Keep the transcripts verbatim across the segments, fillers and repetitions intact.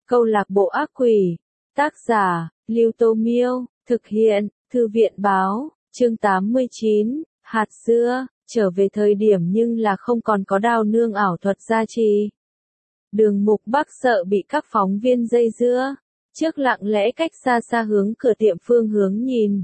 Câu lạc bộ ác quỷ. Tác giả, Lưu Tô Miêu. Thực hiện, Thư viện Báo. Chương tám mươi chín. Hạt dưa. Trở về thời điểm nhưng là không còn có Đào Nương ảo thuật gia trì. Đường Mục Bắc sợ bị các phóng viên dây dưa. Trước lặng lẽ cách xa xa hướng cửa tiệm phương hướng nhìn.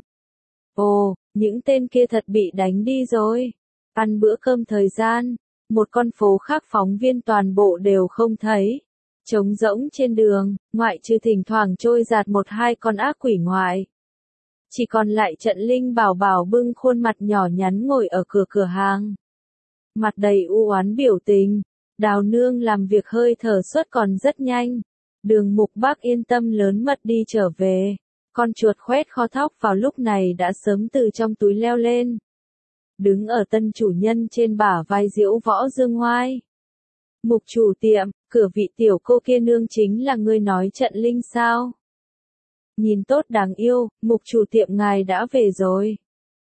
Ồ, những tên kia thật bị đánh đi rồi. Ăn bữa cơm thời gian, một con phố khác phóng viên toàn bộ đều không thấy. Trống rỗng trên đường, ngoại trừ thỉnh thoảng trôi giạt một hai con ác quỷ ngoại. Chỉ còn lại Trận Linh Bảo Bảo bưng khuôn mặt nhỏ nhắn ngồi ở cửa cửa hàng. Mặt đầy u oán biểu tình, Đào Nương làm việc hơi thở suốt còn rất nhanh. Đường Mục Bắc yên tâm lớn mật đi trở về. Con chuột khoét kho thóc vào lúc này đã sớm từ trong túi leo lên. Đứng ở tân chủ nhân trên bả vai Diễu Võ Dương Ngoai. Mục chủ tiệm, cửa vị tiểu cô kia nương chính là ngươi nói Trận Linh sao? Nhìn tốt đáng yêu, mục chủ tiệm ngài đã về rồi.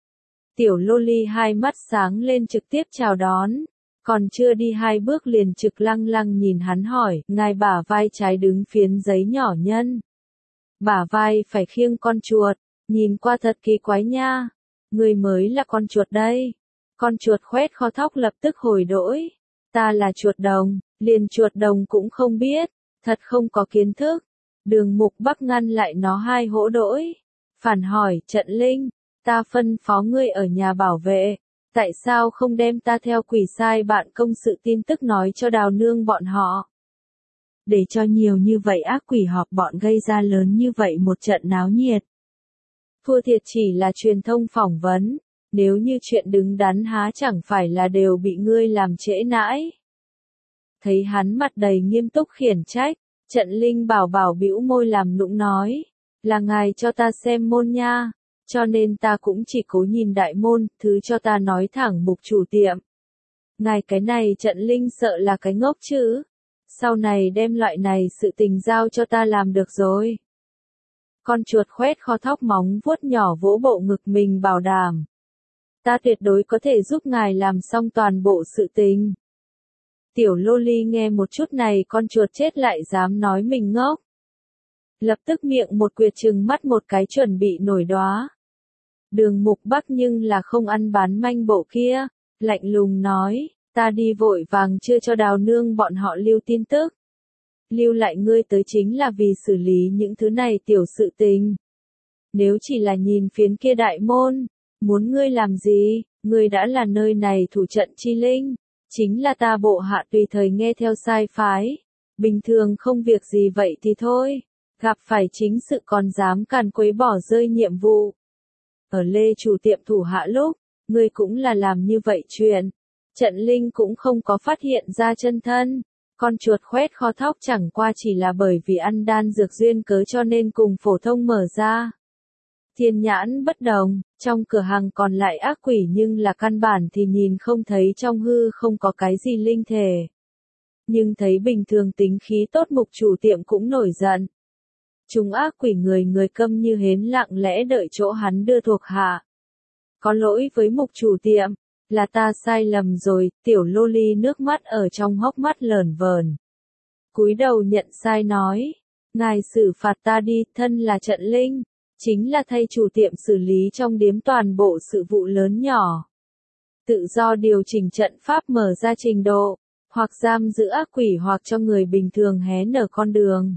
Tiểu loli hai mắt sáng lên trực tiếp chào đón. Còn chưa đi hai bước liền trực lăng lăng nhìn hắn hỏi, ngài bả vai trái đứng phiến giấy nhỏ nhân. Bả vai phải khiêng con chuột, nhìn qua thật kỳ quái nha. Người mới là con chuột đây. Con chuột khoét kho thóc lập tức hồi đỗi. Ta là chuột đồng, liền chuột đồng cũng không biết, thật không có kiến thức. Đường Mục Bắc ngăn lại nó hai hỗ đỗi. Phản hỏi, Trận Linh, ta phân phó ngươi ở nhà bảo vệ. Tại sao không đem ta theo quỷ sai bạn công sự tin tức nói cho Đào Nương bọn họ? Để cho nhiều như vậy ác quỷ họp bọn gây ra lớn như vậy một trận náo nhiệt. Thua thiệt chỉ là truyền thông phỏng vấn, nếu như chuyện đứng đắn há chẳng phải là đều bị ngươi làm trễ nãi. Thấy hắn mặt đầy nghiêm túc khiển trách, Trận Linh Bảo Bảo bĩu môi làm nũng nói, là ngài cho ta xem môn nha, cho nên ta cũng chỉ cố nhìn đại môn, thứ cho ta nói thẳng mục chủ tiệm. Ngài cái này Trận Linh sợ là cái ngốc chứ, sau này đem loại này sự tình giao cho ta làm được rồi. Con chuột khoét kho thóc móng vuốt nhỏ vỗ bộ ngực mình bảo đảm. Ta tuyệt đối có thể giúp ngài làm xong toàn bộ sự tình. Tiểu loli nghe một chút này con chuột chết lại dám nói mình ngốc. Lập tức miệng một quyệt trừng mắt một cái chuẩn bị nổi đóa. Đường Mục Bắc nhưng là không ăn bán manh bộ kia, lạnh lùng nói, ta đi vội vàng chưa cho Đào Nương bọn họ lưu tin tức. Lưu lại ngươi tới chính là vì xử lý những thứ này tiểu sự tình. Nếu chỉ là nhìn phiến kia đại môn, muốn ngươi làm gì, ngươi đã là nơi này thủ trận chi linh, chính là ta bộ hạ tùy thời nghe theo sai phái, bình thường không việc gì vậy thì thôi, gặp phải chính sự còn dám càn quấy bỏ rơi nhiệm vụ. Ở Lê chủ tiệm thủ hạ lúc, ngươi cũng là làm như vậy chuyện, Trận Linh cũng không có phát hiện ra chân thân. Con chuột khoét kho thóc chẳng qua chỉ là bởi vì ăn đan dược duyên cớ cho nên cùng phổ thông mở ra. Thiên nhãn bất đồng, trong cửa hàng còn lại ác quỷ nhưng là căn bản thì nhìn không thấy trong hư không có cái gì linh thể. Nhưng thấy bình thường tính khí tốt mục chủ tiệm cũng nổi giận. Chúng ác quỷ người người câm như hến lặng lẽ đợi chỗ hắn đưa thuộc hạ. Có lỗi với mục chủ tiệm. Là ta sai lầm rồi, tiểu loli nước mắt ở trong hốc mắt lởn vởn. Cúi đầu nhận sai nói, ngài xử phạt ta đi, thân là Trận Linh, chính là thay chủ tiệm xử lý trong điếm toàn bộ sự vụ lớn nhỏ. Tự do điều chỉnh trận pháp mở ra trình độ, hoặc giam giữ ác quỷ hoặc cho người bình thường hé nở con đường.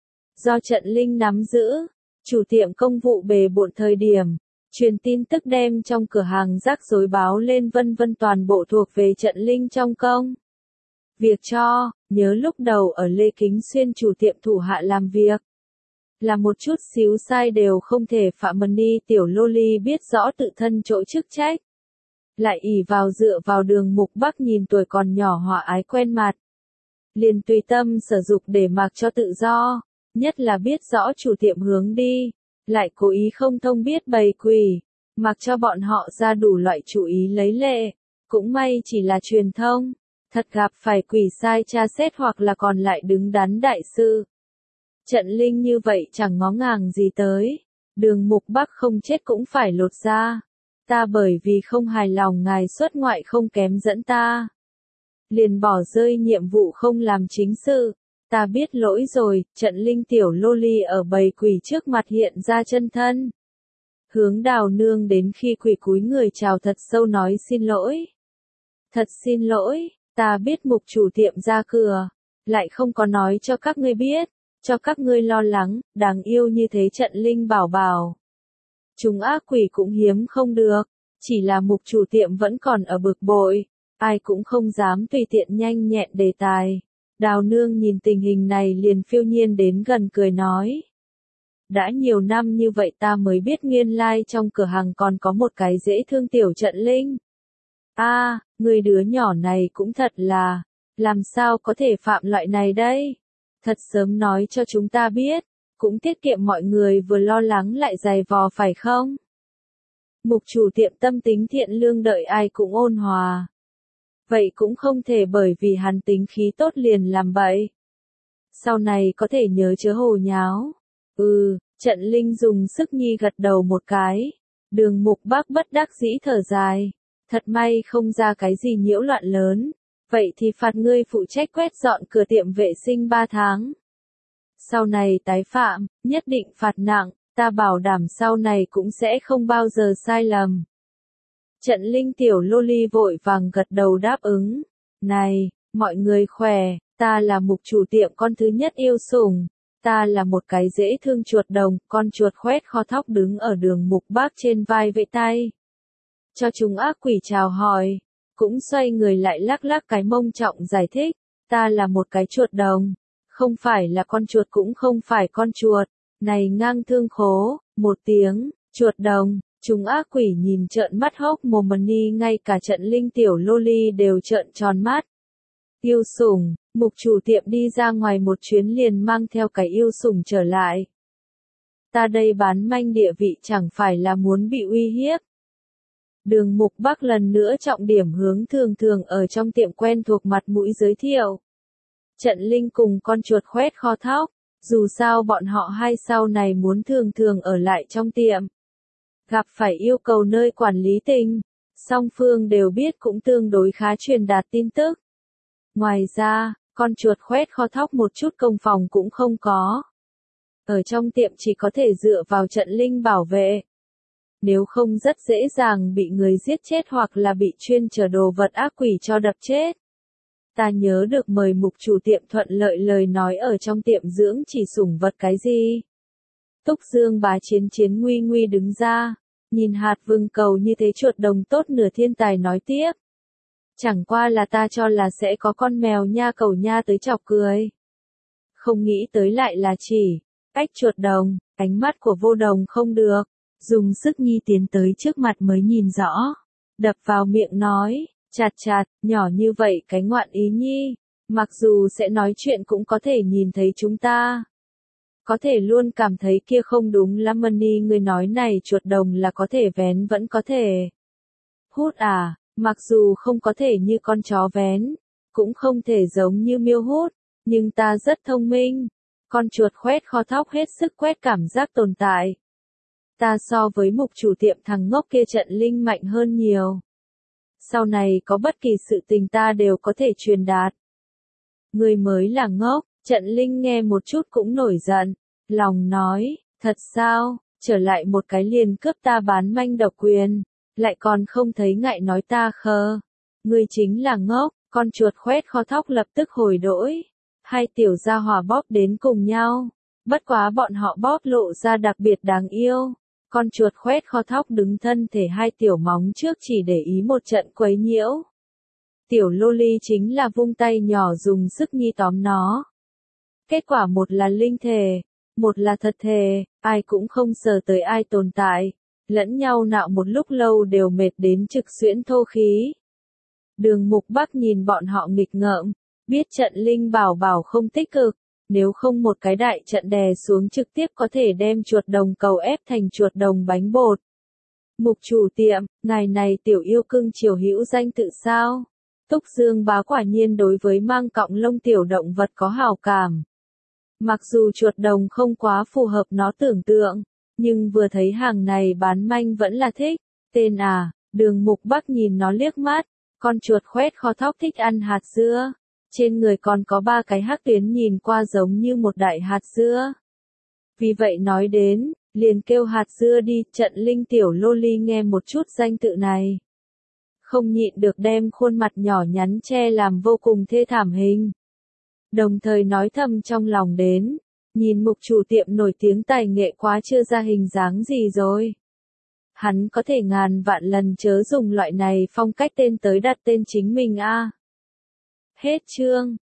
Do Trận Linh nắm giữ, chủ tiệm công vụ bề bộn thời điểm. Truyền tin tức đem trong cửa hàng rắc rối báo lên vân vân toàn bộ thuộc về Trận Linh trong công. Việc cho, nhớ lúc đầu ở Lê Kính Xuyên chủ tiệm thủ hạ làm việc. Là một chút xíu sai đều không thể phạm mần đi tiểu loli biết rõ tự thân chỗ chức trách. Lại ỷ vào dựa vào Đường Mục Bắc nhìn tuổi còn nhỏ hòa ái quen mặt. Liền tùy tâm sử dụng để mặc cho tự do, nhất là biết rõ chủ tiệm hướng đi. Lại cố ý không thông biết bày quỷ, mặc cho bọn họ ra đủ loại chủ ý lấy lệ, cũng may chỉ là truyền thông, thật gặp phải quỷ sai tra xét hoặc là còn lại đứng đắn đại sự. Trận Linh như vậy chẳng ngó ngàng gì tới, Đường Mục Bắc không chết cũng phải lột ra, ta bởi vì không hài lòng ngài xuất ngoại không kém dẫn ta. Liền bỏ rơi nhiệm vụ không làm chính sự, Ta biết lỗi rồi, trận linh tiểu lô ly ở bầy quỷ trước mặt hiện ra chân thân. Hướng Đào Nương đến khi quỷ cúi người chào thật sâu nói xin lỗi. Thật xin lỗi, ta biết mục chủ tiệm ra cửa, lại không có nói cho các ngươi biết, cho các ngươi lo lắng, đáng yêu như thế trận linh bảo bảo. Chúng ác quỷ cũng hiếm không được, chỉ là mục chủ tiệm vẫn còn ở bực bội, ai cũng không dám tùy tiện nhanh nhẹn đề tài. Đào Nương nhìn tình hình này liền phiêu nhiên đến gần cười nói. Đã nhiều năm như vậy ta mới biết nguyên lai trong cửa hàng còn có một cái dễ thương tiểu trận linh. A, à, người đứa nhỏ này cũng thật là, làm sao có thể phạm loại này đây? Thật sớm nói cho chúng ta biết, cũng tiết kiệm mọi người vừa lo lắng lại dày vò phải không? Mục chủ tiệm tâm tính thiện lương đợi ai cũng ôn hòa. Vậy cũng không thể bởi vì hắn tính khí tốt liền làm bậy. Sau này có thể nhớ chớ hồ nháo. Ừ, trận linh dùng sức nhi gật đầu một cái. Đường Mục Bác bất đắc dĩ thở dài. Thật may không ra cái gì nhiễu loạn lớn. Vậy thì phạt ngươi phụ trách quét dọn cửa tiệm vệ sinh ba tháng. Sau này tái phạm, nhất định phạt nặng, ta bảo đảm sau này cũng sẽ không bao giờ sai lầm. Trận linh tiểu lô ly vội vàng gật đầu đáp ứng. Này, mọi người khỏe, ta là mục chủ tiệm con thứ nhất yêu sủng. Ta là một cái dễ thương chuột đồng, con chuột khoét kho thóc đứng ở đường Mục Bác trên vai vẫy tay. Cho chúng ác quỷ chào hỏi, cũng xoay người lại lắc lắc cái mông trọng giải thích. Ta là một cái chuột đồng, không phải là con chuột cũng không phải con chuột. Này ngang thương khố, một tiếng, chuột đồng. Chúng ác quỷ nhìn trợn mắt hốc mồm ni, ngay cả trận linh tiểu lô ly đều trợn tròn mắt. Yêu sủng, mục chủ tiệm đi ra ngoài một chuyến liền mang theo cái yêu sủng trở lại. Ta đây bán manh địa vị chẳng phải là muốn bị uy hiếp. Đường Mục Bác lần nữa trọng điểm hướng thường thường ở trong tiệm quen thuộc mặt mũi giới thiệu. Trận linh cùng con chuột khoét kho thóc, dù sao bọn họ hai sau này muốn thường thường ở lại trong tiệm. Gặp phải yêu cầu nơi quản lý tình, song phương đều biết cũng tương đối khá truyền đạt tin tức. Ngoài ra, con chuột khoét kho thóc một chút công phòng cũng không có. Ở trong tiệm chỉ có thể dựa vào trận linh bảo vệ. Nếu không rất dễ dàng bị người giết chết hoặc là bị chuyên chở đồ vật ác quỷ cho đập chết. Ta nhớ được mời mục chủ tiệm thuận lợi lời nói ở trong tiệm dưỡng chỉ sủng vật cái gì. Túc Dương Bá Chiến Chiến nguy nguy đứng ra, nhìn hạt vương cầu như thế chuột đồng tốt nửa thiên tài nói tiếp. Chẳng qua là ta cho là sẽ có con mèo nha cầu nha tới chọc cười. Không nghĩ tới lại là chỉ, ách chuột đồng, ánh mắt của vô đồng không được, dùng sức nhi tiến tới trước mặt mới nhìn rõ, đập vào miệng nói, chạt chạt, nhỏ như vậy cái ngoạn ý nhi, mặc dù sẽ nói chuyện cũng có thể nhìn thấy chúng ta. Có thể luôn cảm thấy kia không đúng lắm Money, người nói này chuột đồng là có thể vén vẫn có thể hút à, mặc dù không có thể như con chó vén, cũng không thể giống như miêu hút, nhưng ta rất thông minh. Con chuột khoét kho thóc hết sức quét cảm giác tồn tại. Ta so với mục chủ tiệm thằng ngốc kia trận linh mạnh hơn nhiều. Sau này có bất kỳ sự tình ta đều có thể truyền đạt. Người mới là ngốc, trận linh nghe một chút cũng nổi giận, lòng nói, thật sao, trở lại một cái liền cướp ta bán manh độc quyền, lại còn không thấy ngại nói ta khờ. Người chính là ngốc, con chuột khoét kho thóc lập tức hồi đỗi. Hai tiểu gia hỏa bóp đến cùng nhau, bất quá bọn họ bóp lộ ra đặc biệt đáng yêu. Con chuột khoét kho thóc đứng thân thể hai tiểu móng trước chỉ để ý một trận quấy nhiễu. Tiểu lô ly chính là vung tay nhỏ dùng sức nhi tóm nó. Kết quả một là linh thể, một là thật thể, ai cũng không sờ tới ai tồn tại, lẫn nhau nạo một lúc lâu đều mệt đến trực xuyễn thô khí. Đường Mục Bác nhìn bọn họ nghịch ngợm, biết trận linh bảo bảo không tích cực, nếu không một cái đại trận đè xuống trực tiếp có thể đem chuột đồng cầu ép thành chuột đồng bánh bột. Mục chủ tiệm, ngài này tiểu yêu cưng chiều hữu danh tự sao? Túc Dương Bá quả nhiên đối với mang cọng lông tiểu động vật có hào cảm. Mặc dù chuột đồng không quá phù hợp nó tưởng tượng, nhưng vừa thấy hàng này bán manh vẫn là thích. Tên à, Đường Mục Bác nhìn nó liếc mắt, con chuột khoét kho thóc thích ăn hạt dưa. Trên người còn có ba cái hắc tuyến nhìn qua giống như một đại hạt dưa. Vì vậy nói đến, liền kêu hạt dưa đi, Trận Linh tiểu loli nghe một chút danh tự này. Không nhịn được đem khuôn mặt nhỏ nhắn che làm vô cùng thê thảm hình. Đồng thời nói thầm trong lòng đến, nhìn mục chủ tiệm nổi tiếng tài nghệ quá chưa ra hình dáng gì rồi. Hắn có thể ngàn vạn lần chớ dùng loại này phong cách tên tới đặt tên chính mình a. Hết chương.